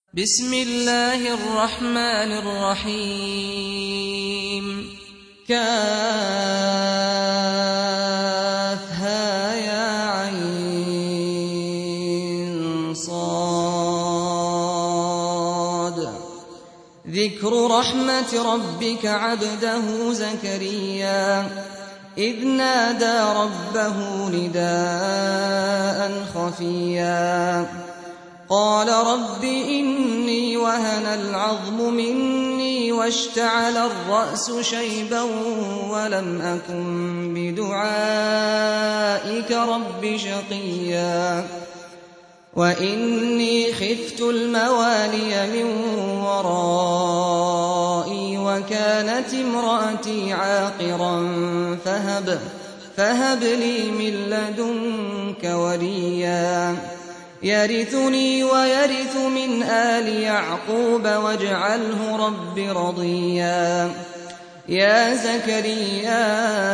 بسم الله الرحمن الرحيم كافها يا عين صاد ذكر رحمة ربك عبده زكريا إذ نادى ربه نداء خفيا قال رب إني وهن العظم مني واشتعل الرأس شيبا ولم أكن بدعائك رب شقيا وإني خفت الموالي من ورائي وكانت امرأتي عاقرا فهب لي من لدنك وليا يرثني ويرث من آل يعقوب واجعله رب رضيا يا زكريا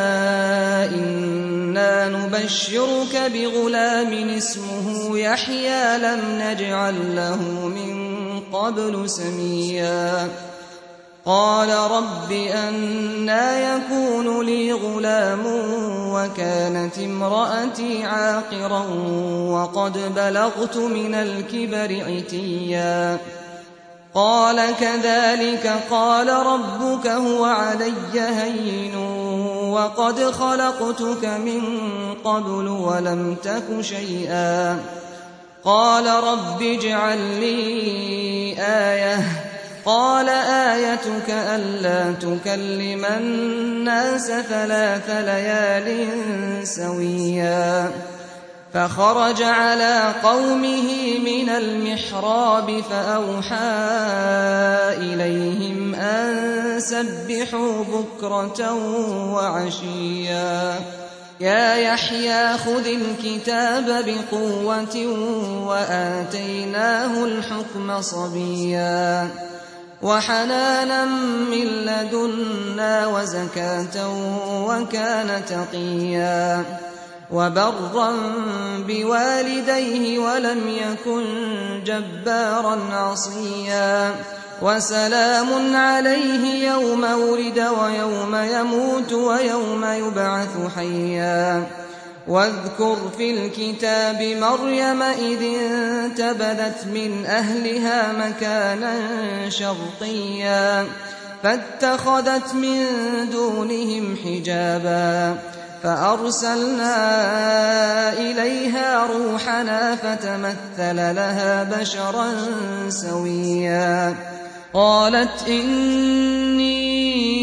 إنا نبشرك بغلام اسمه يحيى لم نجعل له من قبل سميا قال رب أنى يكون لي غلام وكانت امرأتي عاقرا وقد بلغت من الكبر عتيا قال كذلك قال ربك هو علي هين وقد خلقتك من قبل ولم تك شيئا قال رب اجعل لي آية قال آيتك ألا تكلم الناس 3 ليال سويا فخرج على قومه من المحراب فأوحى إليهم أن سبحوا بكرة وعشيا يا يحيى خذ الكتاب بقوة وآتيناه الحكم صبيا وحنانا من لدنا وزكاة وكان تقيا وبرا بوالديه ولم يكن جبارا عصيا وسلام عليه يوم ولد ويوم يموت ويوم يبعث حيا واذكر في الكتاب مريم إذ انتبذت من أهلها مكانا شرقيا فاتخذت من دونهم حجابا فأرسلنا إليها روحنا فتمثل لها بشرا سويا قالت إني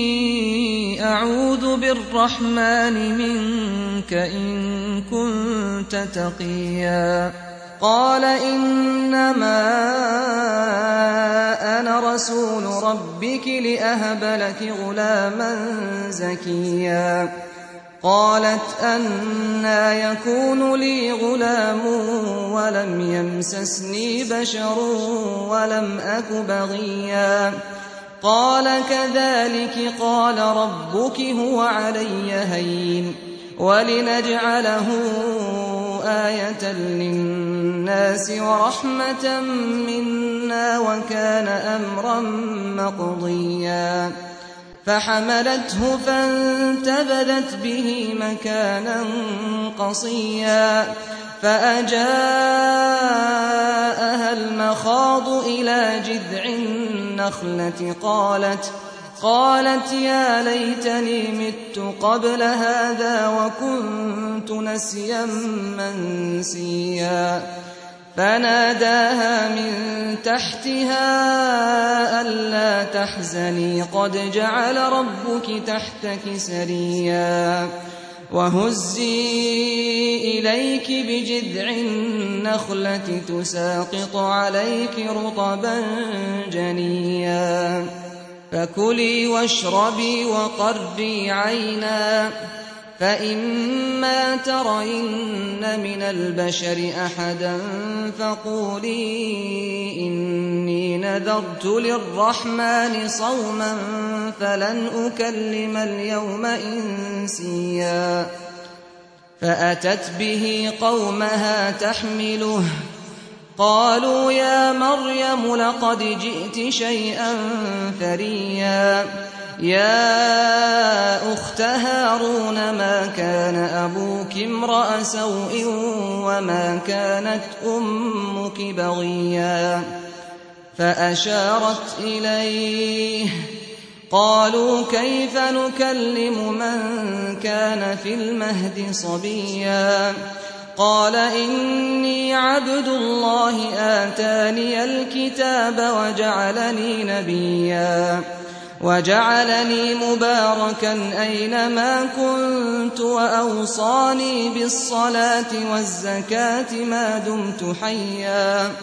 أعوذ بالرحمن منك إن كنت تقيا قال إنما أنا رسول ربك لأهب لك غلاما زكيا قالت أنى يكون لي غلام ولم يمسسني بشر ولم أك بغيا قال كذلك قال ربك هو علي هين ولنجعله آية للناس ورحمة منا وكان أمرا مقضيا فحملته فانتبذت به مكانا قصيا فأجاءها المخاض إلى جذع النخلة قالت يا ليتني مت قبل هذا وكنت نسيا منسيا فناداها من تحتها ألا تحزني قد جعل ربك تحتك سريا وهزي إليك بجذع النخلة تساقط عليك رطبا جنيا فكلي واشربي وقري عينا فإما ترين من البشر أحدا فقولي إني نذرت للرحمن صوما فلن أكلم اليوم إنسيا فأتت به قومها تحمله قالوا يا مريم لقد جئت شيئا فريا يا أخت هارون ما كان أبوك امرأ سوء وما كانت أمك بغيا فأشارت إليه قالوا كيف نكلم من كان في المهد صبيا قال إني عبد الله آتاني الكتاب وجعلني نبيا وجعلني مباركا أينما كنت وأوصاني بالصلاة والزكاة ما دمت حيا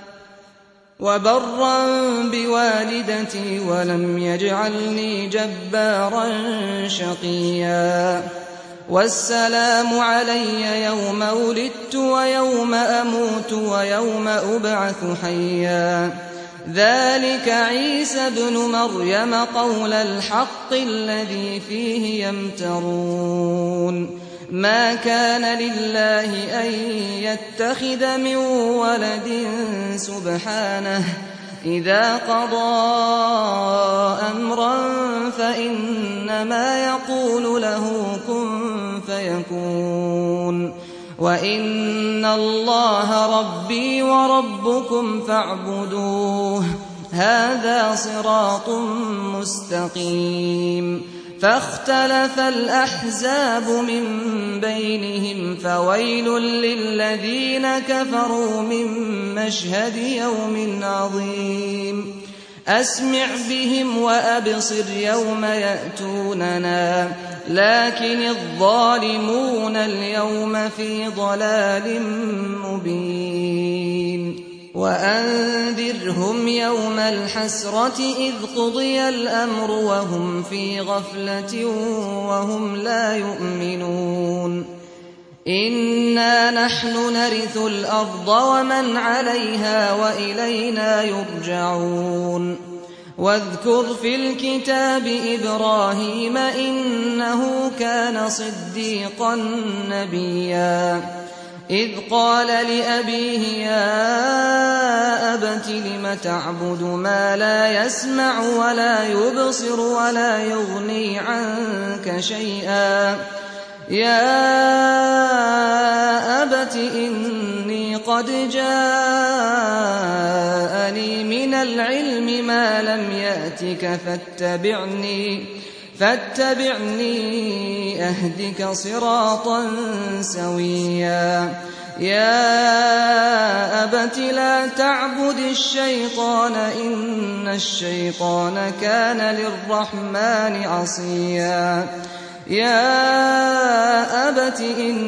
وبرا بوالدتي ولم يجعلني جبارا شقيا والسلام علي يوم ولدت ويوم أموت ويوم أبعث حيا ذلك عيسى ابن مريم قول الحق الذي فيه يمترون ما كان لله أن يتخذ من ولد سبحانه إذا قضى أمرا فإنما يقول له كن فيكون وإن الله ربي وربكم فاعبدوه هذا صراط مستقيم فاختلف الأحزاب من بينهم فويل للذين كفروا من مشهد يوم عظيم أسمع بهم وأبصر يوم يأتوننا لكن الظالمون اليوم في ضلال مبين وأنذرهم يوم الحسرة إذ قضي الأمر وهم في غفلة وهم لا يؤمنون إنا نحن نرث الأرض ومن عليها وإلينا يرجعون واذكر في الكتاب إبراهيم إنه كان صديقا نبيا إذ قال لأبيه يا أبت لم تعبد ما لا يسمع ولا يبصر ولا يغني عنك شيئا يا أبت إني قد جاءني من العلم ما لم يأتك فاتبعني أهدك صراطا سويا يا أبت لا تعبد الشيطان إن الشيطان كان للرحمن عصيا يا أبت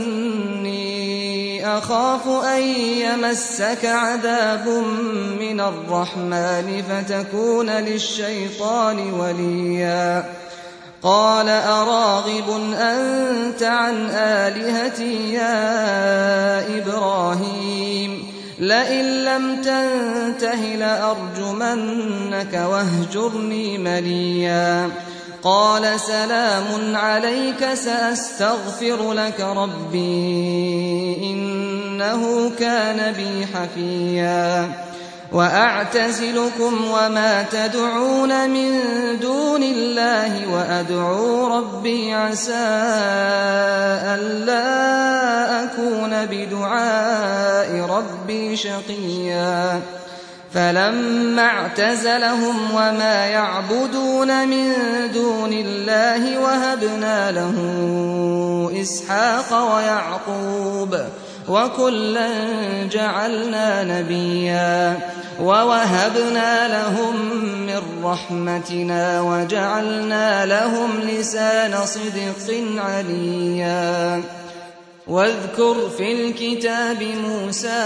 إني أخاف أن يمسك عذاب من الرحمن فتكون للشيطان وليا قال أراغب أنت عن آلهتي يا إبراهيم لئن لم تنته لأرجمنك واهجرني مليا قال سلام عليك سأستغفر لك ربي إنه كان بي حفيا وأعتزلكم وما تدعون من دون الله وأدعو ربي عسى ألا أكون بدعاء ربي شقيا فلما اعتزلهم وما يعبدون من دون الله وهبنا له إسحاق ويعقوب وكلا جعلنا نبيا ووهبنا لهم من رحمتنا وجعلنا لهم لسان صدق عليا واذكر في الكتاب موسى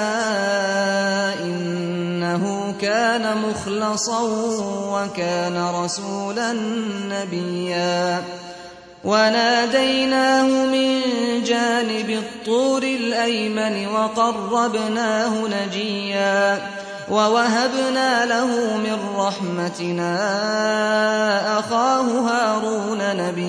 إنه كان مخلصا وكان رسولا نبيا وناديناه من جانب الطور الأيمن وقربناه نجيا ووهبنا له من رحمتنا أخاه هارون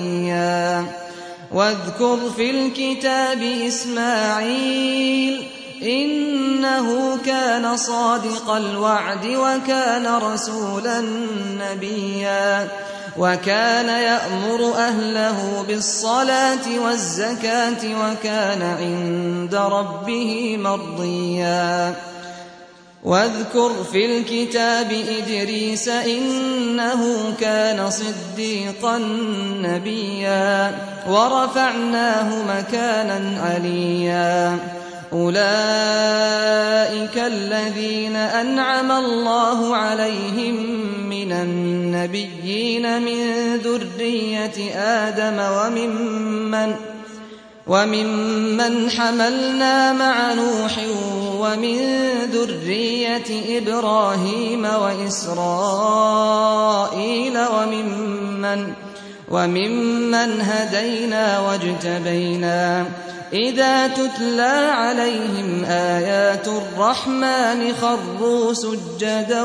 نبيا واذكر في الكتاب إسماعيل إنه كان صادق الوعد وكان رسولا نبيا وكان يأمر أهله بالصلاة والزكاة وكان عند ربه مرضيا واذكر في الكتاب إدريس إنه كان صديقا نبيا ورفعناه مكانا عليا أولئك الذين أنعم الله عليهم من النبيين من ذرية آدم وممن حملنا مع نوح ومن ذرية إبراهيم وإسرائيل وممن هدينا واجتبينا إذا تتلى عليهم آيات الرحمن خروا سجدا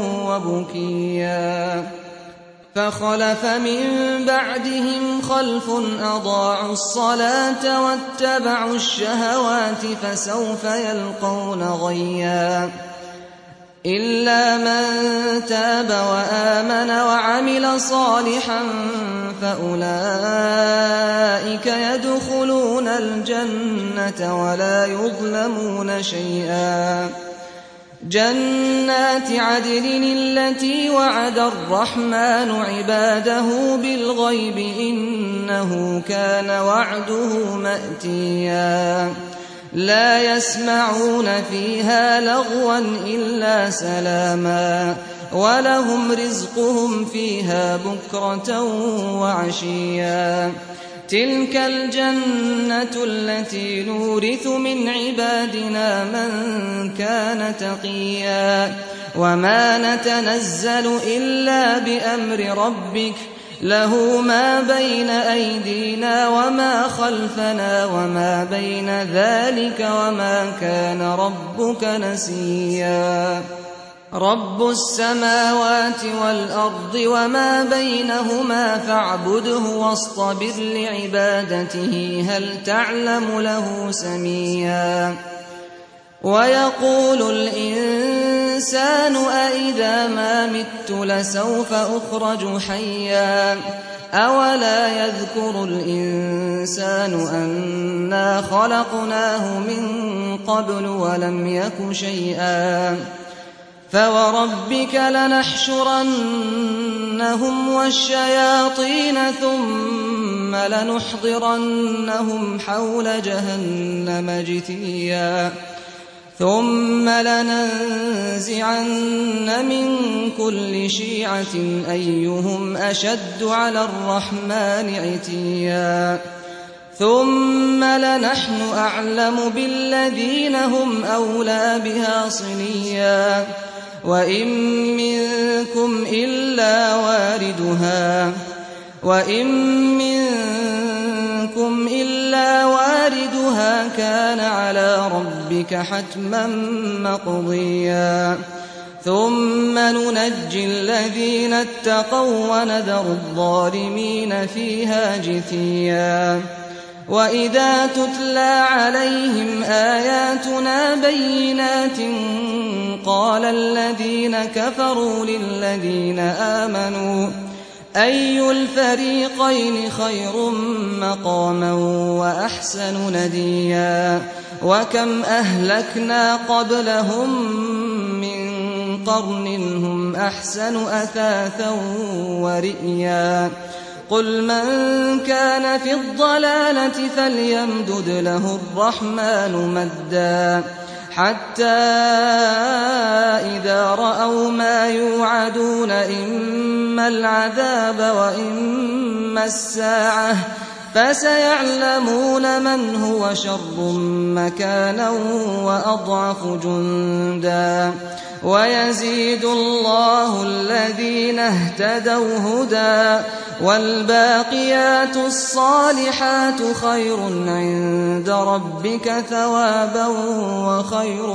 وبكيا فخلف من بعدهم خلف أضاعوا الصلاة واتبعوا الشهوات فسوف يلقون غيا إلا من تاب وآمن وعمل صالحا فأولئك يدخلون الجنة ولا يظلمون شيئا جنات عدن التي وعد الرحمن عباده بالغيب إنه كان وعده مأتيا لا يسمعون فيها لغوا إلا سلاما ولهم رزقهم فيها بكرة وعشيا تلك الجنة التي نورث من عبادنا من كان تقيا وما نتنزل إلا بأمر ربك له ما بين أيدينا وما خلفنا وما بين ذلك وما كان ربك نسيا رب السماوات والأرض وما بينهما فاعبده واصطبر لعبادته هل تعلم له سميا ويقول الإنسان أإذا ما مت لسوف أخرج حيا أولا يذكر الإنسان أنا خلقناه من قبل ولم يك شيئا فوربك لنحشرنهم والشياطين ثم لنحضرنهم حول جهنم جثيا ثم لننزعن من كل شيعة أيهم أشد على الرحمن عتيا ثم لنحن أعلم بالذين هم أولى بها صليا وإن منكم إلا واردها كان على ربك حتما مقضيا ثم ننجي الذين اتقوا ونذر الظالمين فيها جثيا وإذا تتلى عليهم آياتنا بينات قال الذين كفروا للذين آمنوا أي الفريقين خير مقاما وأحسن نديا وكم أهلكنا قبلهم من قرن هم أحسن أثاثا ورئيا قل من كان في الضلالة فليمدد له الرحمن مدا حتى إذا رأوا ما يوعدون إما العذاب وإما الساعة فسيعلمون من هو شر مكانا وأضعف جندا ويزيد الله الذين اهتدوا هدى والباقيات الصالحات خير عند ربك ثوابا وخير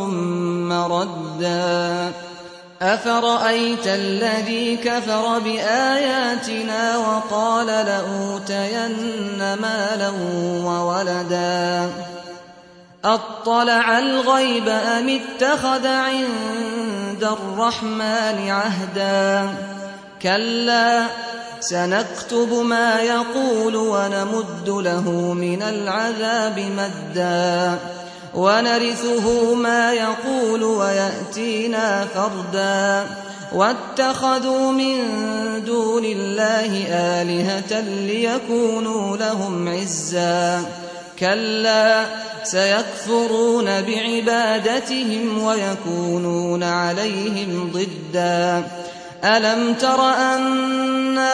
مردا أفرأيت الذي كفر بآياتنا وقال لأوتين مالا وولدا أطلع الغيب أم اتخذ عند الرحمن عهدا كلا سنكتب ما يقول ونمد له من العذاب مدا ونرثه ما يقول ويأتينا فردا واتخذوا من دون الله آلهة ليكونوا لهم عزا كلا سيكفرون بعبادتهم ويكونون عليهم ضدا ألم تر أنا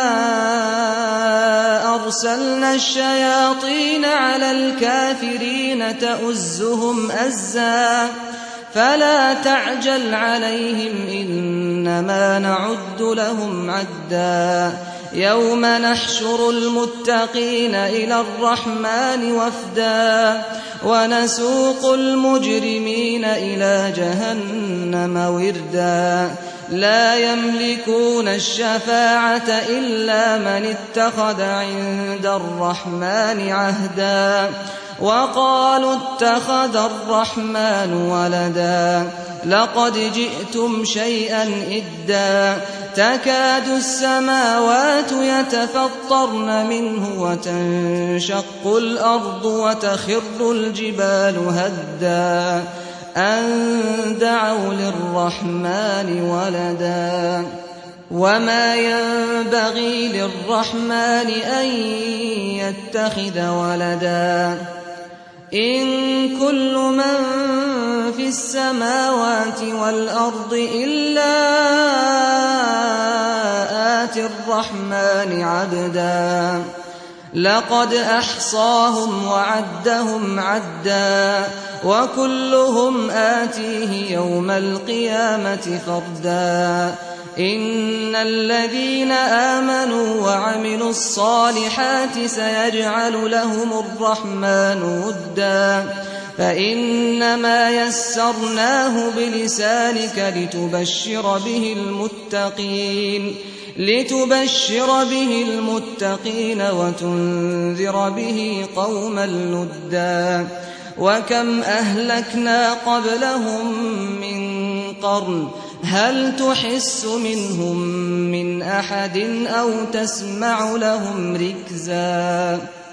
أرسلنا الشياطين على الكافرين تؤزهم أزا فلا تعجل عليهم إنما نعد لهم عدا يوم نحشر المتقين إلى الرحمن وفدا ونسوق المجرمين إلى جهنم وردا لا يملكون الشفاعة إلا من اتخذ عند الرحمن عهدا وقالوا اتخذ الرحمن ولدا لقد جئتم شيئا إدا تكاد السماوات يتفطرن منه وتنشق الأرض وتخر الجبال هدا أن دعوا للرحمن ولدا وما ينبغي للرحمن أن يتخذ ولدا إن كل من في السماوات والأرض إلا آتي الرحمن عبدا لقد أحصاهم وعدهم عدا وكلهم آتيه يوم القيامة فردا إن الذين آمنوا وعملوا الصالحات سيجعل لهم الرحمن ودا فإنما يسرناه بلسانك لتبشر به المتقين وتنذر به قوما لدا وكم أهلكنا قبلهم من قرن هل تحس منهم من أحد أو تسمع لهم ركزا